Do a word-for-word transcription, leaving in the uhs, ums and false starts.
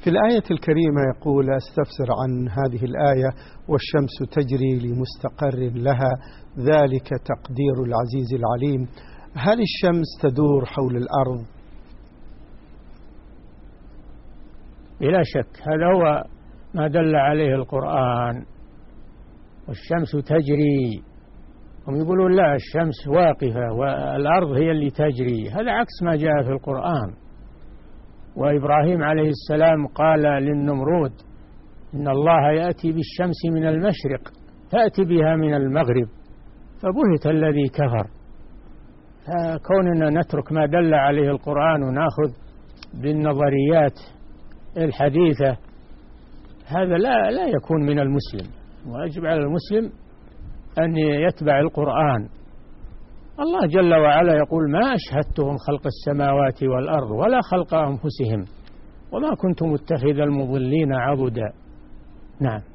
في الآية الكريمة يقول: أستفسر عن هذه الآية: والشمس تجري لمستقر لها ذلك تقدير العزيز العليم. هل الشمس تدور حول الأرض؟ بلا شك، هذا هو ما دل عليه القرآن، والشمس تجري. هم يقولون لا، الشمس واقفة والأرض هي اللي تجري، هذا عكس ما جاء في القرآن. وإبراهيم عليه السلام قال للنمرود: إن الله يأتي بالشمس من المشرق تأتي بها من المغرب، فبهت الذي كفر. فكوننا نترك ما دل عليه القرآن ونأخذ بالنظريات الحديثة، هذا لا لا يكون من المسلم. ويجب على المسلم أن يتبع القرآن. الله جل وعلا يقول: ما أشهدتهم خلق السماوات والأرض ولا خلق أنفسهم وما كنت متخذ المضلين عضدا. نعم.